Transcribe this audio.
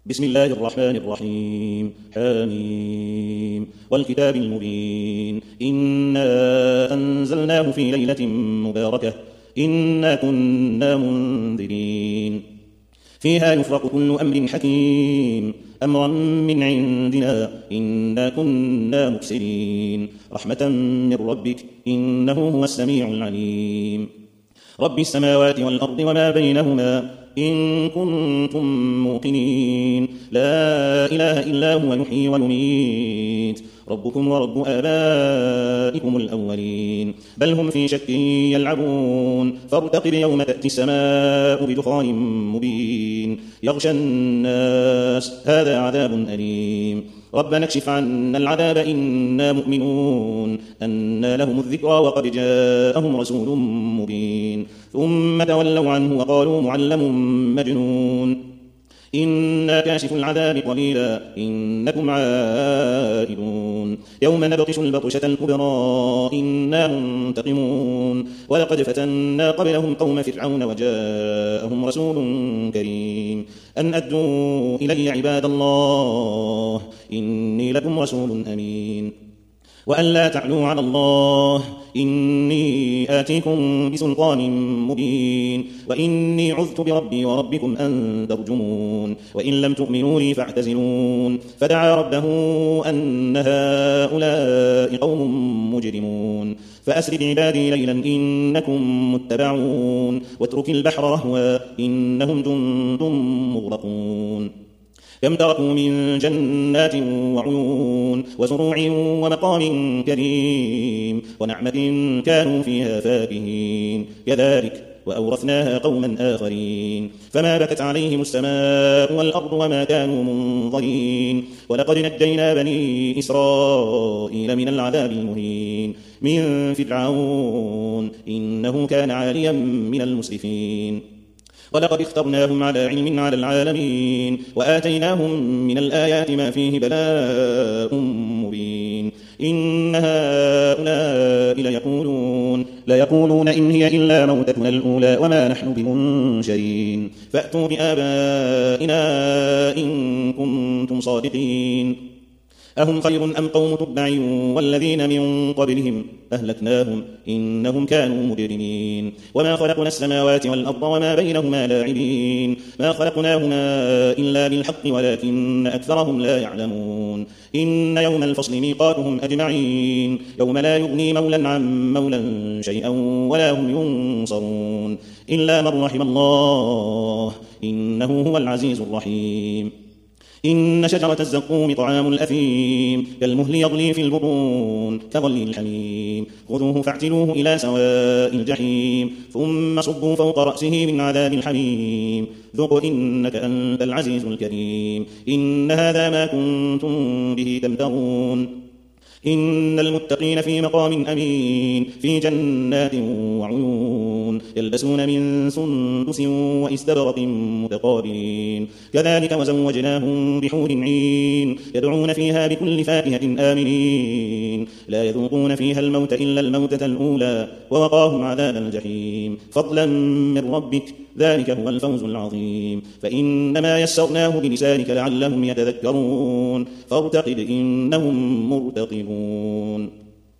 بسم الله الرحمن الرحيم حميم والكتاب المبين إنا أنزلناه في ليلة مباركة إنا كنا منذرين فيها يفرق كل أمر حكيم أمرا من عندنا إنا كنا مبصرين رحمة من ربك إنه هو السميع العليم رب السماوات والأرض وما بينهما إن كنتم موقنين لا إله إلا هو يحيي ويميت ربكم ورب آبائكم الأولين بل هم في شك يلعبون فارتقب يوم تأتي السماء بدخان مبين يغشى الناس هذا عذاب أليم ربنا اكشف عنا العذاب إنا مؤمنون أنى لهم الذكرى وقد جاءهم رسول مبين ثم تولوا عنه وقالوا معلم مجنون إنا كاشف العذاب قليلا إنكم عائدون يوم نبطش البطشة الكبرى إنا منتقمون ولقد فتنا قبلهم قوم فرعون وجاءهم رسول كريم أن أدوا إلي عباد الله إني لكم رسول أمين وأن لا تعلوا على الله إني آتيكم بسلطان مبين وإني عذت بربي وربكم أن ترجمون وإن لم تؤمنوا لي فاعتزلون فدعا ربه أن هؤلاء قوم مجرمون فأسر بعبادي ليلا إنكم متبعون واترك البحر رهوا إنهم جند مغرقون كم تركوا من جنات وعيون وزروع ومقام كريم ونعمة كانوا فيها فاكهين كذلك وأورثناها قوما آخرين فما بكت عليهم السماء والأرض وما كانوا منظرين ولقد نجينا بني إسرائيل من العذاب المهين من فرعون إنه كان عاليا من المسرفين ولقد اخترناهم على علم على العالمين وآتيناهم من الآيات ما فيه بلاء مبين إن هؤلاء ليقولون إن هي إلا موتتنا الأولى وما نحن بمنشرين فأتوا بآبائنا إن كنتم صادقين أهم خير أم قوم تبع والذين من قبلهم أهلكناهم إنهم كانوا مجرمين وما خلقنا السماوات والأرض وما بينهما لاعبين ما خلقناهما إلا بالحق ولكن أكثرهم لا يعلمون إن يوم الفصل ميقاتهم أجمعين يوم لا يغني مولا عن مولا شيئا ولا هم ينصرون إلا من رحم الله إنه هو العزيز الرحيم إن شجرة الزقوم طعام الأثيم كالمهل يغلي في البطون كغلي الحميم خذوه فاعتلوه إلى سواء الجحيم ثم صبوا فوق رأسه من عذاب الحميم ذق إنك أنت العزيز الكريم إن هذا ما كنتم به تمترون إن المتقين في مقام أمين في جنات وعيون يلبسون من سندس وإستبرق متقابلين كذلك وزوجناهم بحور عين يدعون فيها بكل فاكهة آمنين لا يذوقون فيها الموت إلا الموتة الأولى ووقاهم عذاب الجحيم فضلا من ربك ذلك هو الفوز العظيم فإنما يسرناه بلسانك لعلهم يتذكرون فارتقب إنهم مرتقبون